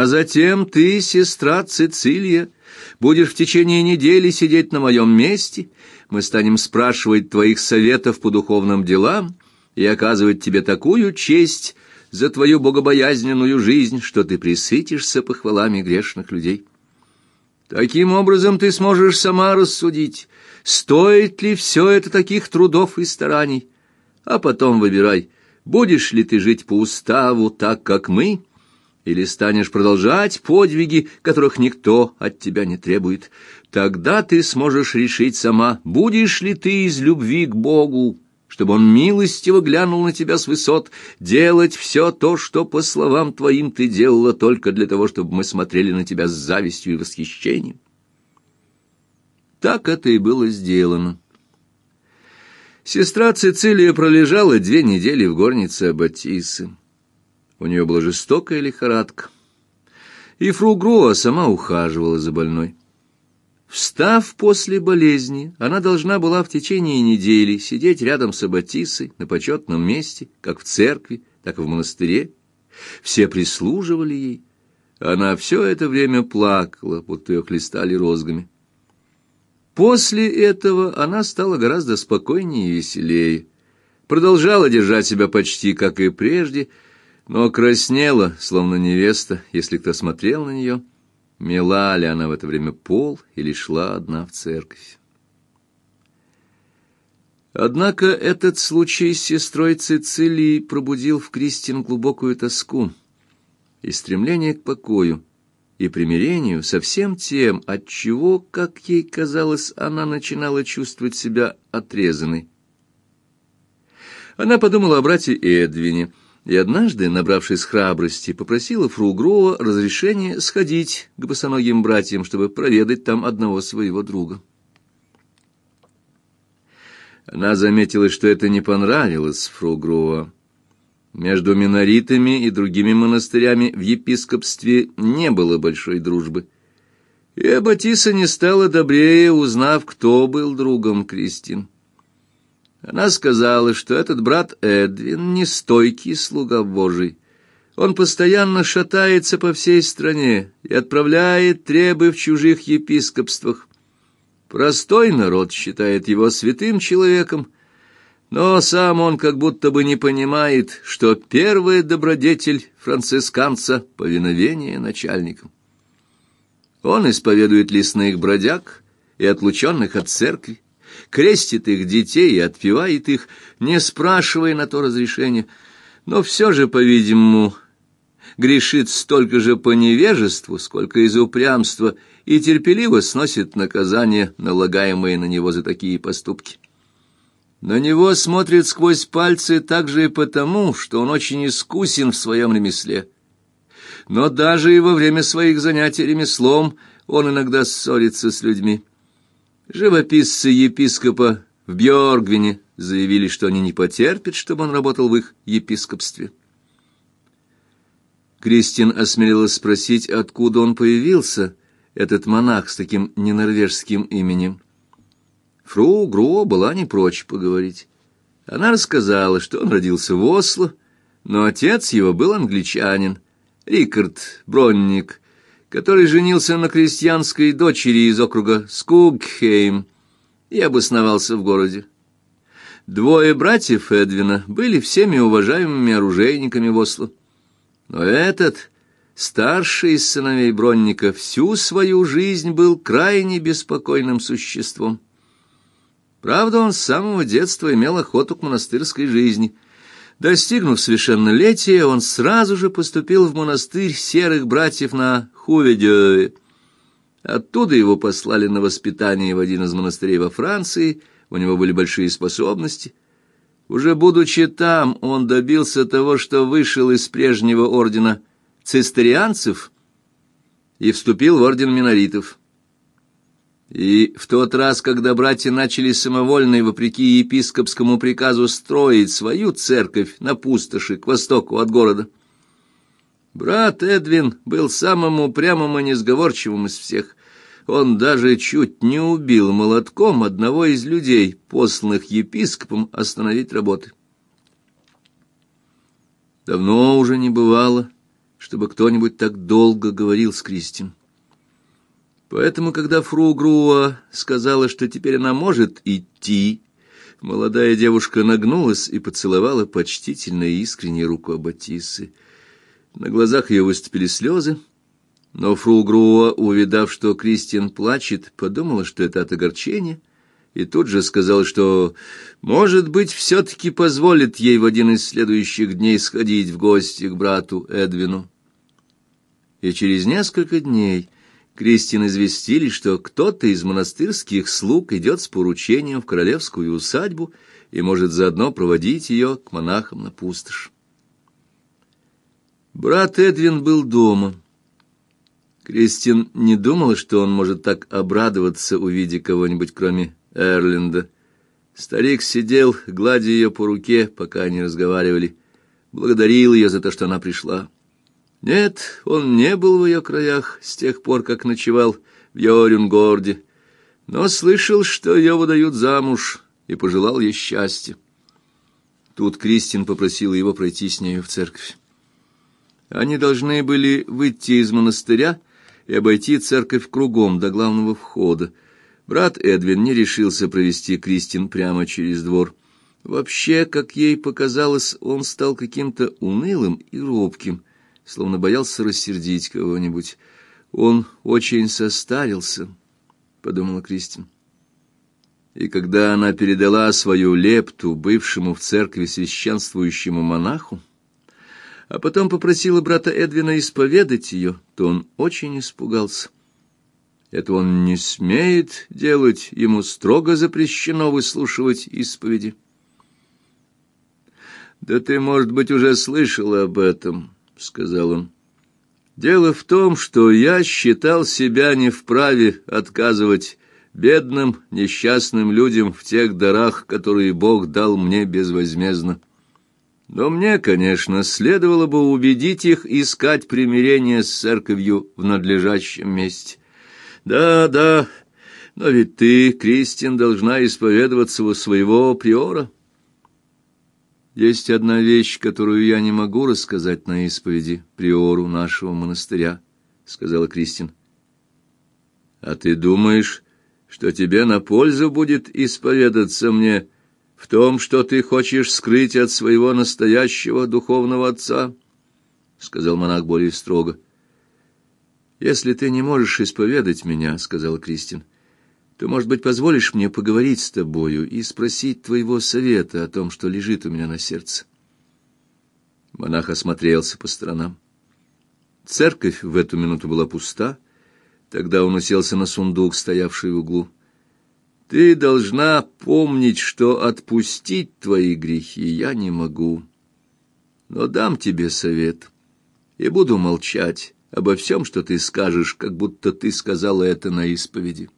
затем ты, сестра Цицилия, будешь в течение недели сидеть на моем месте, мы станем спрашивать твоих советов по духовным делам и оказывать тебе такую честь за твою богобоязненную жизнь, что ты пресытишься похвалами грешных людей. Таким образом ты сможешь сама рассудить, стоит ли все это таких трудов и стараний, а потом выбирай, будешь ли ты жить по уставу так, как мы, или станешь продолжать подвиги, которых никто от тебя не требует. Тогда ты сможешь решить сама, будешь ли ты из любви к Богу, чтобы Он милостиво глянул на тебя с высот, делать все то, что, по словам твоим, ты делала только для того, чтобы мы смотрели на тебя с завистью и восхищением. Так это и было сделано. Сестра Цицилия пролежала 2 недели в горнице аббатисы. У нее была жестокая лихорадка, и фру Груа сама ухаживала за больной. Встав после болезни, она должна была в течение недели сидеть рядом с аббатисой на почетном месте, как в церкви, так и в монастыре. Все прислуживали ей. Она все это время плакала, будто ее хлестали розгами. После этого она стала гораздо спокойнее и веселее, продолжала держать себя почти как и прежде, но краснела, словно невеста, если кто смотрел на нее, мела ли она в это время пол или шла одна в церковь. Однако этот случай с сестрой Цицилией пробудил в Кристин глубокую тоску и стремление к покою и примирению со всем тем, от чего, как ей казалось, она начинала чувствовать себя отрезанной. Она подумала о брате Эдвине, и однажды, набравшись храбрости, попросила фру Груа разрешения сходить к босоногим братьям, чтобы проведать там одного своего друга. Она заметила, что это не понравилось фру Груа. Между миноритами и другими монастырями в епископстве не было большой дружбы, и аббатиса не стала добрее, узнав, кто был другом Кристин. Она сказала, что этот брат Эдвин не стойкий слуга Божий. Он постоянно шатается по всей стране и отправляет требы в чужих епископствах. Простой народ считает его святым человеком, но сам он как будто бы не понимает, что первый добродетель францисканца — повиновение начальникам. Он исповедует лесных бродяг и отлученных от церкви, крестит их детей и отпевает их, не спрашивая на то разрешения, но все же, по-видимому, грешит столько же по невежеству, сколько из упрямства, и терпеливо сносит наказание, налагаемое на него за такие поступки. На него смотрят сквозь пальцы также и потому, что он очень искусен в своем ремесле. Но даже и во время своих занятий ремеслом он иногда ссорится с людьми. Живописцы епископа в Бьоргвине заявили, что они не потерпят, чтобы он работал в их епископстве. Кристин осмелилась спросить, откуда он появился, этот монах с таким ненорвежским именем. Фру Груа была не прочь поговорить. Она рассказала, что он родился в Осло, но отец его был англичанин, Рикард Бронник, который женился на крестьянской дочери из округа Скугхейм и обосновался в городе. 2 братьев Эдвина были всеми уважаемыми оружейниками в Осло. Но этот, старший из сыновей Бронника, всю свою жизнь был крайне беспокойным существом. Правда, он с самого детства имел охоту к монастырской жизни. Достигнув совершеннолетия, он сразу же поступил в монастырь серых братьев на Хуведёве. Оттуда его послали на воспитание в один из монастырей во Франции, у него были большие способности. Уже будучи там, он добился того, что вышел из прежнего ордена цистерианцев и вступил в орден миноритов. И в тот раз, когда братья начали самовольно и вопреки епископскому приказу строить свою церковь на пустоши к востоку от города, брат Эдвин был самым упрямым и несговорчивым из всех. Он даже чуть не убил молотком одного из людей, посланных епископом остановить работы. Давно уже не бывало, чтобы кто-нибудь так долго говорил с Кристин. Поэтому, когда фру Груа сказала, что теперь она может идти, молодая девушка нагнулась и поцеловала почтительно и искренне руку Аббатиссы. На глазах ее выступили слезы, но фру Груа, увидав, что Кристин плачет, подумала, что это от огорчения, и тут же сказала, что, может быть, все-таки позволит ей в один из следующих дней сходить в гости к брату Эдвину. И через несколько дней Кристин известили, что кто-то из монастырских слуг идет с поручением в королевскую усадьбу и может заодно проводить ее к монахам на пустошь. Брат Эдвин был дома. Кристин не думала, что он может так обрадоваться, увидя кого-нибудь, кроме Эрленда. Старик сидел, гладя ее по руке, пока они разговаривали, благодарил ее за то, что она пришла. Нет, он не был в ее краях с тех пор, как ночевал в Йорюнгорде, но слышал, что ее выдают замуж, и пожелал ей счастья. Тут Кристин попросила его пройти с нею в церковь. Они должны были выйти из монастыря и обойти церковь кругом до главного входа. Брат Эдвин не решился провести Кристин прямо через двор. Вообще, как ей показалось, он стал каким-то унылым и робким, словно боялся рассердить кого-нибудь. Он очень состарился, подумала Кристин. И когда она передала свою лепту бывшему в церкви священствующему монаху, а потом попросила брата Эдвина исповедать ее, то он очень испугался. Это он не смеет делать, ему строго запрещено выслушивать исповеди. «Да ты, может быть, уже слышала об этом», — сказал он. «Дело в том, что я считал себя не вправе отказывать бедным, несчастным людям в тех дарах, которые Бог дал мне безвозмездно. Но мне, конечно, следовало бы убедить их искать примирение с церковью в надлежащем месте. Да, да, но ведь ты, Кристин, должна исповедоваться у своего приора. Есть одна вещь, которую я не могу рассказать на исповеди приору нашего монастыря, сказала Кристин. А ты думаешь, что тебе на пользу будет исповедаться мне в том, что ты хочешь скрыть от своего настоящего духовного отца? Сказал монах более строго. Если ты не можешь исповедать меня, сказала Кристин, то, может быть, позволишь мне поговорить с тобою и спросить твоего совета о том, что лежит у меня на сердце. Монах осмотрелся по сторонам. Церковь в эту минуту была пуста. Тогда он уселся на сундук, стоявший в углу. Ты должна помнить, что отпустить твои грехи я не могу. Но дам тебе совет и буду молчать обо всем, что ты скажешь, как будто ты сказала это на исповеди.